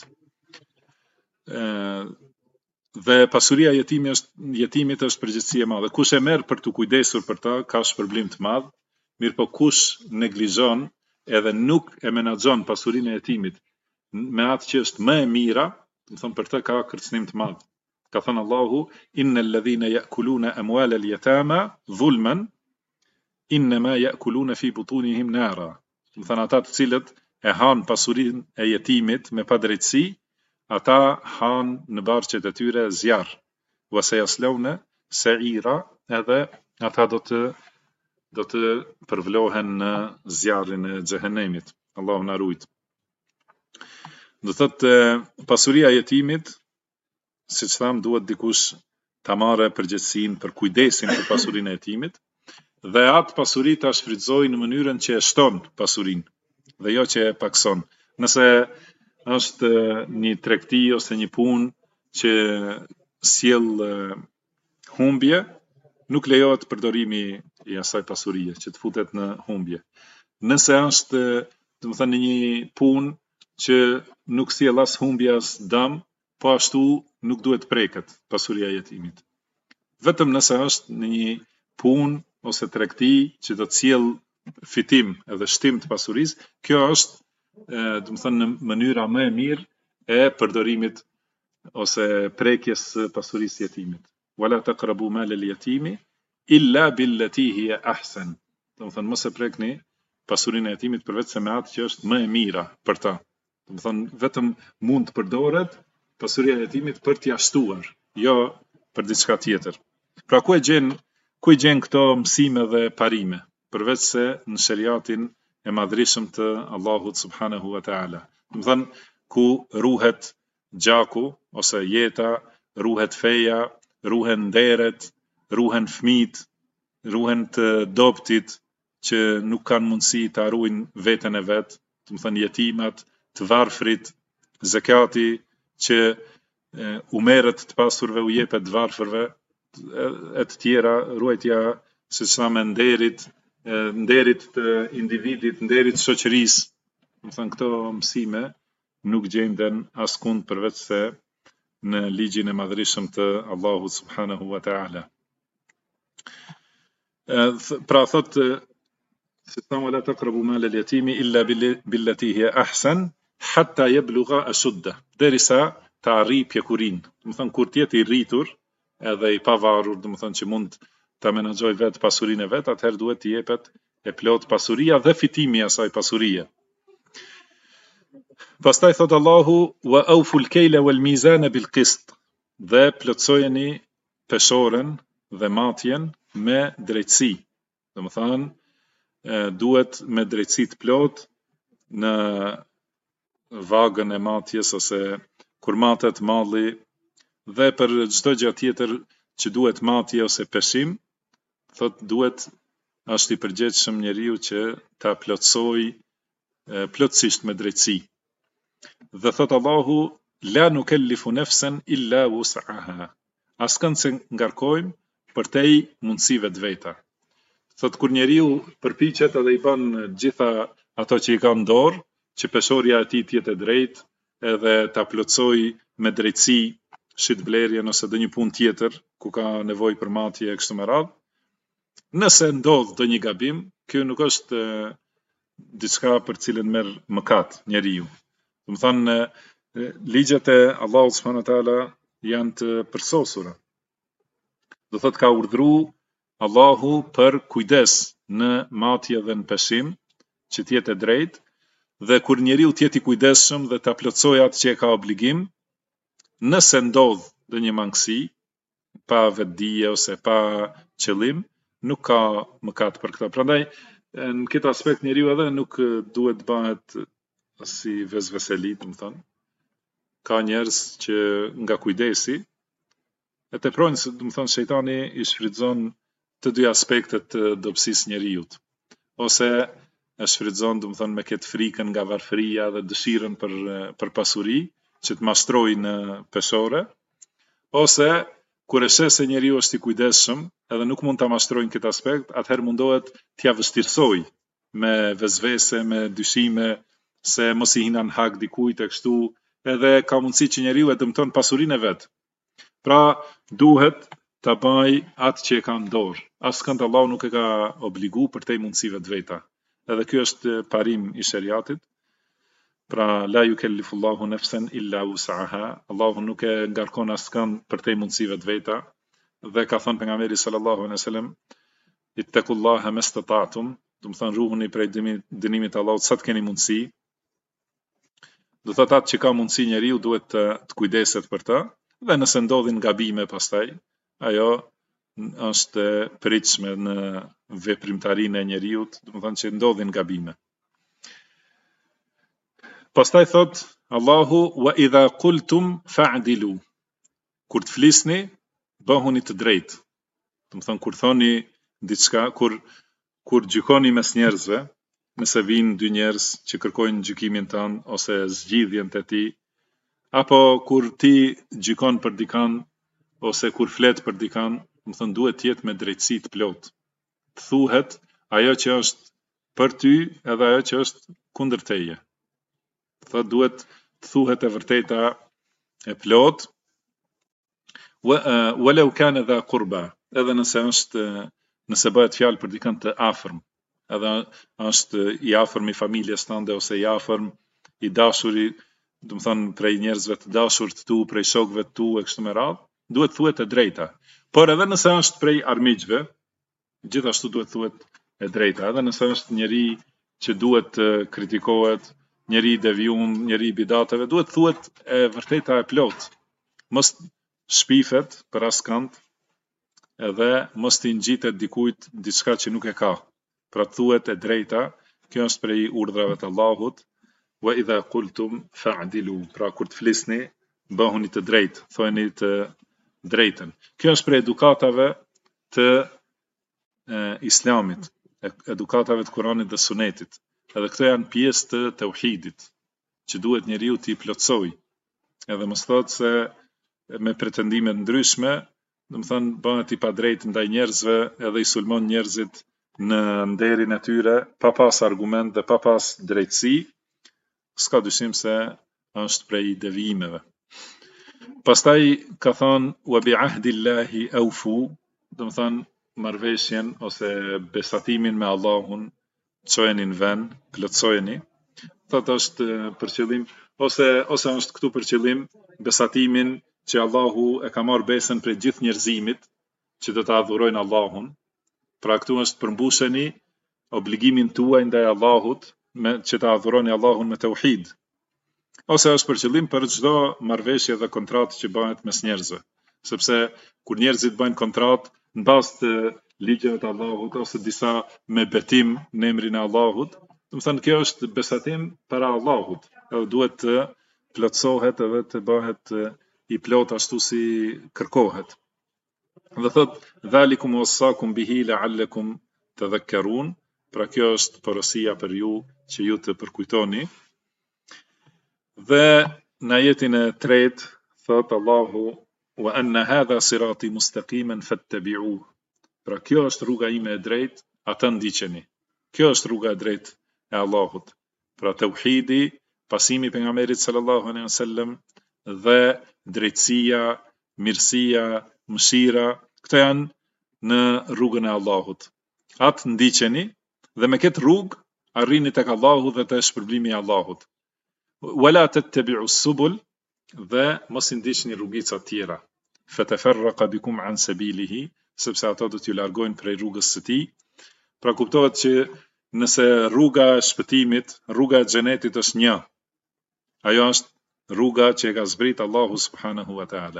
Dhe pasuria e jetimit është përgjegjësi e madhe. Kush e merr për të kujdesur për ta ka shpërblim të madh, mirë po kush neglizhon edhe nuk e menaxhon pasurinë e jetimit me atë që është më e mira, do të thonë për të ka kërcënim të madh. Ka thënë Allahu innal ladhina ya'kuluna amwal al-yatama zulman inma ya'kuluna fi butunihim nara. Do të thonë ata të cilët e han pasurinë e jetimit me padrejtësi, ata han në barqet e tyre zjarr. Wa sayaslawna sa'ira, edhe ata do të përvlohen në zjarrin e xhehenemit. Allahu na ruaj. Do thotë pasuria e jetimit, siç tham, duhet dikush ta marrë përgjegjësinë për kujdesin për pasurinë e jetimit, dhe atë pasuri ta shfrytëzojë në mënyrën që e shton pasurinë, dhe jo që e pakson. Nëse është një tregti ose një punë që sjell humbje, nuk lejohet përdorimi i asaj pasurie që të futet në humbje. Nëse është, domethënë në një punë që nuk sjell as humbje as dëm, po ashtu nuk duhet preket pasuria e jetimit. Vetëm nëse është në një punë ose tregti që do të sjell fitim edhe shtim të pasurisë, kjo është domethënë në mënyra më e mirë e përdorimit ose prekjes së pasurisë së jetimit. Wala taqrabu mal al-yatimi illa billati hiya ahsan. Domethënë mos e prekni pasurinë e jetimit përveç se me atë që është më e mira për ta. Domethënë vetëm mund të përdoret pasuria e jetimit për t'ia shtuar, jo për diçka tjetër. Pra ku i gjen këto mësime dhe parime, përveç se në shariatin e madhrishëm të Allahut subhanahu wa taala. Domethënë ku ruhet gjaku ose jeta, ruhet feja, ruhen nderet, ruhen fëmijët, ruhen të dobtit që nuk kanë mundësi të arruajnë veten e vet, domethënë jetimat, të varfrit, zakati që u merret të pasurve u jepet të varfërve, e të tjera, ruajtja siç thamë nderit të individit, nderit të shoqërisë. Domethënë këto mësime nuk gjenden askund përveç se në ligjin e madhrishëm të Allahut subhanahu wa taala. Pra thotë se thamë la taqrabu mal al-yatimi illa billati hiya ahsan hatta yablugha ashudda, derisa të arrijë pjekurin. Domethënë kur të jetë i rritur edhe i pavarur, domethënë që mund ta menaxhoj vet pasurinë e vet, atëherë duhet të jepet e plot pasuria dhe fitimi i asaj pasurie. Pastaj thot Allahu wa awfu al-kayla wal mizana bil qist, dhe plotsojeni peshoren dhe matjen me drejtësi. Domethënë duhet me drejtësi të plot në vagën e matjes ose kur matet malli, dhe për çdo gjë tjetër që duhet matje ose peshim, thot duhet është i përgjegjshëm njeriu që ta plotsoj plotësisht me drejtësi. Dhe thot Allahu la nukellifu nafsan illa wus'aha. Askënd se ngarkojmë përtej mundësive të veta. Thot kur njeriu përpiqet edhe i bën gjitha ato që i ka në dorë, që peshorja e tij të jetë e drejtë, edhe ta plotsoj me drejtësi shitblerjen ose ndonjë punë tjetër ku ka nevojë për matje e kështu me radhë. Nëse ndodh ndonjë gabim, kjo nuk është diçka për cilën merr mëkat njeriu. Domethënë ligjet e Allahut subhanahu wa taala janë të përsosura. Do thot ka urdhëruar Allahu për kujdes në matje dhe në peshim, që të jetë e drejtë, dhe kur njeriu të jetë i kujdesshëm dhe ta plotsojë atë që e ka obligim, nëse ndodh ndonjë mangësi, pa vetdije ose pa qëllim, nuk ka mëkat për këtë. Prandaj në këtë aspekt njeriu edhe nuk duhet të bëhet si vezveseli, domethënë. Ka njerëz që nga kujdesi e teprojnë, domethënë shejtani i shfrytëzon të dy aspektet të dobësisë njeriut. Ose e shfrytëzon domethënë me këtë frikën nga varfëria dhe dëshirën për pasuri, që të mashtroj në peshore, ose kur e sheh se njeriu është i kujdesshëm edhe nuk mund ta mashtrojnë këtë aspekt, atëherë mundohet t'ia vështirësoj me vezvese, me dyshime se mos i hinan hak dikujt e kështu, edhe ka mundësi që njeriu e dëmton pasurinë e vet. Pra duhet ta bëj atë që e ka në dorë. Askënd Allahu nuk e ka obliguar përtej mundësive të veta. Edhe ky është parim i shariatit. Pra la yukellifullahu nafsan illa wus'aha. Allahu nuk e ngarkon askënd përtej mundësive të veta. Dhe ka thënë pejgamberi sallallahu alaihi wasallam, ittaqullaha mastata'tum, do të thonë ruhuni prej dënimit të Allahut sa të keni mundësi. Do thotë atë që ka mundësi njeriu duhet të kujdeset për të, dhe nëse ndodhin gabime pastaj, ajo është pritshme në veprimtarinë e njeriut, do të thonë që ndodhin gabime. Pastaj thot Allahu wa idha qultum fa'dilu. Kur të flisni, bëhuni të drejtë. Do të thonë kur thoni diçka, kur gjykoni mes njerëzve, nëse vinë dy njerëz që kërkojnë gjykimin tënd ose zgjidhjen te ti, apo kur ti gjykon për dikan ose kur flet për dikan, më thënë duhet tjetë me drejtësi të plot. Thuhet ajo që është për ty edhe ajo që është kundër teje. Thot duhet të thuhet e vërteta e plot, walau kana dha qurba, edhe nëse bëhet fjalë për dikën të afërm, edhe është i afërm i familjes tënde ose i afërm i dashuri, do të thonë prej njerëzve të dashur të tu, prej shokëve të tu e kështu me radhë, duhet thuhet e drejta. Por edhe nëse është prej armiqve, gjithashtu duhet thuhet e drejta, edhe nëse është njeri që duhet të kritikohet, njeri i devijum, njeri i bidateve, duhet thuhet e vërteta e plot. Mos shpifet për askënd, edhe mos t'i ngjitet dikujt diçka që nuk e ka. Pra thuhet e drejta, kjo është prej urdhrave të Allahut, wa idha qultum fa'dilu. Pra kur të flisni, bëhuni të drejtë, thojeni të drejtën. Kjo është prej edukatave të islamit, edukatave të Kuranit dhe Sunetit. Edhe këto janë pjesë të tauhidit, që duhet njeriu t'i plotësoj. Edhe mos thotë se me pretendime ndryshme, do të thonë bëhet i padrejtë ndaj njerëzve edhe i sulmon njerëzit në nderin e tyre, pa pas argument dhe pa pas drejtësi, s'ka dyshim se është prej devijimeve. Pastaj ka thonë wa bi ahdillahi awfu, do të thonë marrveshjen ose besatimin me Allahun çojeni në vend, plotësojeni. Thotë është për qëllim ose është këtu për qëllim besatimin që Allahu e ka marrë besën prej gjithë njerëzimit që do të adhurojnë Allahun. Pra këtu është përmbusheni obligimin tuaj ndaj Allahut që të adhuroni Allahun me tauhid. Ose është për qëllim për çdo marrëveshje dhe kontratë që bëhet mes njerëzve. Sepse kur njerëzit bëjnë kontratë në bazë të ligjeve të Allahut ose disa me betim në emrin e Allahut, do të thënë kjo është besatim para Allahut, edhe duhet të plotësohet edhe të bëhet i plot ashtu si kërkohet. Dhe thot dhalikum wassakum bihi la'allakum tadhakkarun, pra kjo është porosia për ju që ju të përkujtoni. Dhe në ajetin e tretë thot Allahu wa anna hadha sirati mustaqiman fattabi'uhu. Pra kjo është rruga ime e drejtë, atë ndiqeni. Kjo është rruga e drejtë e Allahut. Pra tauhidi, pasimi pejgamberit sallallahu alaihi wasallam dhe drejtësia, mirësia, mëshira, këto janë në rrugën e Allahut. Atë ndiqeni dhe me këtë rrugë arrini tek Allahu dhe te shpërblimi i Allahut. Wala tattabi'u subul, dhe mos i ndiqni rrugica të tjera. Fatafarraqa bikum an sabilihi, sepse ato do t'ju largojnë prej rrugës së tij. Pra kuptohet që nëse rruga e shpëtimit, rruga e xhenetit është një, ajo është rruga që e ka zbrit Allahu subhanahu wa taala.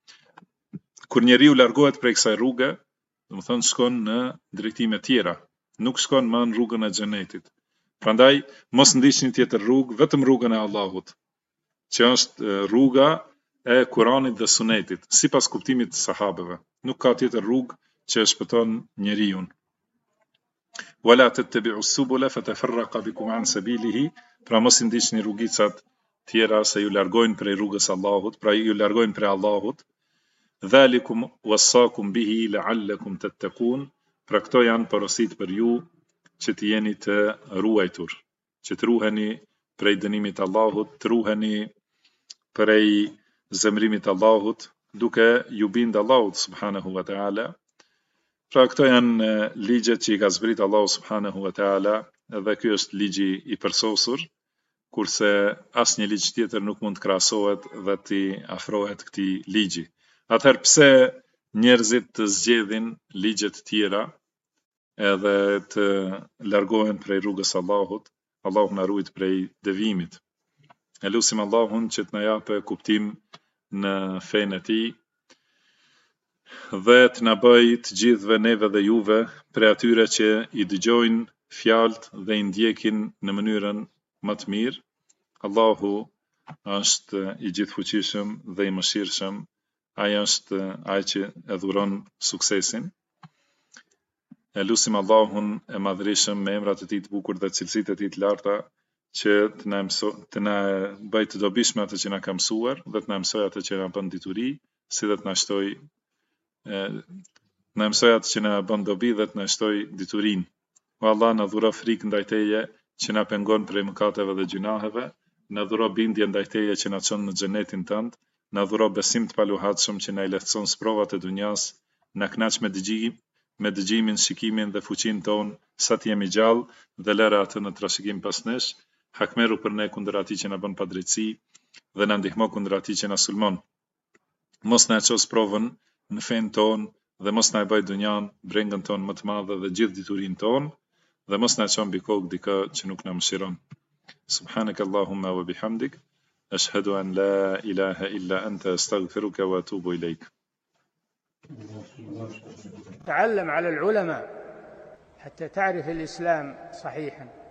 Kur njeriu largohet prej kësaj rruge, do të thonë shkon në drejtime tjera, nuk shkon më në rrugën e xhenetit. Prandaj mos ndiqni tjetër rrugë, vetëm rrugën e Allahut, që është rruga e Kuranit dhe Sunetit, sipas kuptimit të sahabeve. Nuk ka tjetër rrugë që e shpëton njeriu. Wala tattabi'u subula fatafarraqa bikum an sabilihi, pra mos i ndiqni rrugicat tjera se ju largojnë prej rrugës Allahut, pra ju largojnë prej Allahut. Dhalikum wassakum bihi la'allakum tattaqun, pra këto janë porositë për ju që të jeni të ruajtur, që të ruheni prej dënimit të Allahut, të ruheni prej zemrimit të Allahut, duke ju bindë Allahut subhanahu wa ta'ala. Pra këto janë ligjet që i ka zbrit Allahu subhanahu wa ta'ala, edhe ky është ligji i përsosur, kurse asnjë ligj tjetër nuk mund të krahasohet dhe të afrohet këtij ligji. Atëherë pse njerëzit të zgjedhin ligje të tjera edhe të largohen prej rrugës Allahut? Allahu na ruaj prej devijimit. E lutim Allahun që të na japë kuptim në fenë e tij dhe të na bëj të gjithëve neve dhe juve prej atyre që i dëgjojnë fjalët dhe i ndjekin në mënyrën më të mirë. Allahu është i gjithfuqishëm dhe i mëshirshëm. Ai është ai që e dhuron suksesin. E lutim Allahun e madhërisëm me emrat e tij të bukur dhe cilësitë e tij të larta që të na bëjë të dobishme atë që na ka mësuar dhe të na mësojë atë që na bën dituri, si dhe të na shtoj na mësoj atë që na bën dobi dhe të na shtoj diturinë. O Allah, na dhuro frikë ndaj Teje që na pengon prej mëkateve dhe gjunaheve, na dhuro bindje ndaj Teje që na çon në xhenetin tënd, na dhuro besim të paluhatshëm që na i lehtëson sprovat e dunjas, na kënaq me dëgjimin, shikimin dhe fuqinë tonë sa të jemi gjallë dhe lëre atë në trashëgim pas nesh, hakmeru për ne kundër atij që na bën padrejtësi dhe na ndihmo kundër atij që na sulmon. Mos na ços provën në fen tonë dhe mos na e bëj dunjan brengën tonë më të madhe dhe gjithë diturinë tonë dhe mos na çon mbi kokë dikë që nuk na mëshiron. Subhanak Allahumma wa bihamdik, ashhadu an la ilaha illa anta astaghfiruka wa atubu ilaik. تعلم على العلماء حتى تعرف الإسلام صحيحا.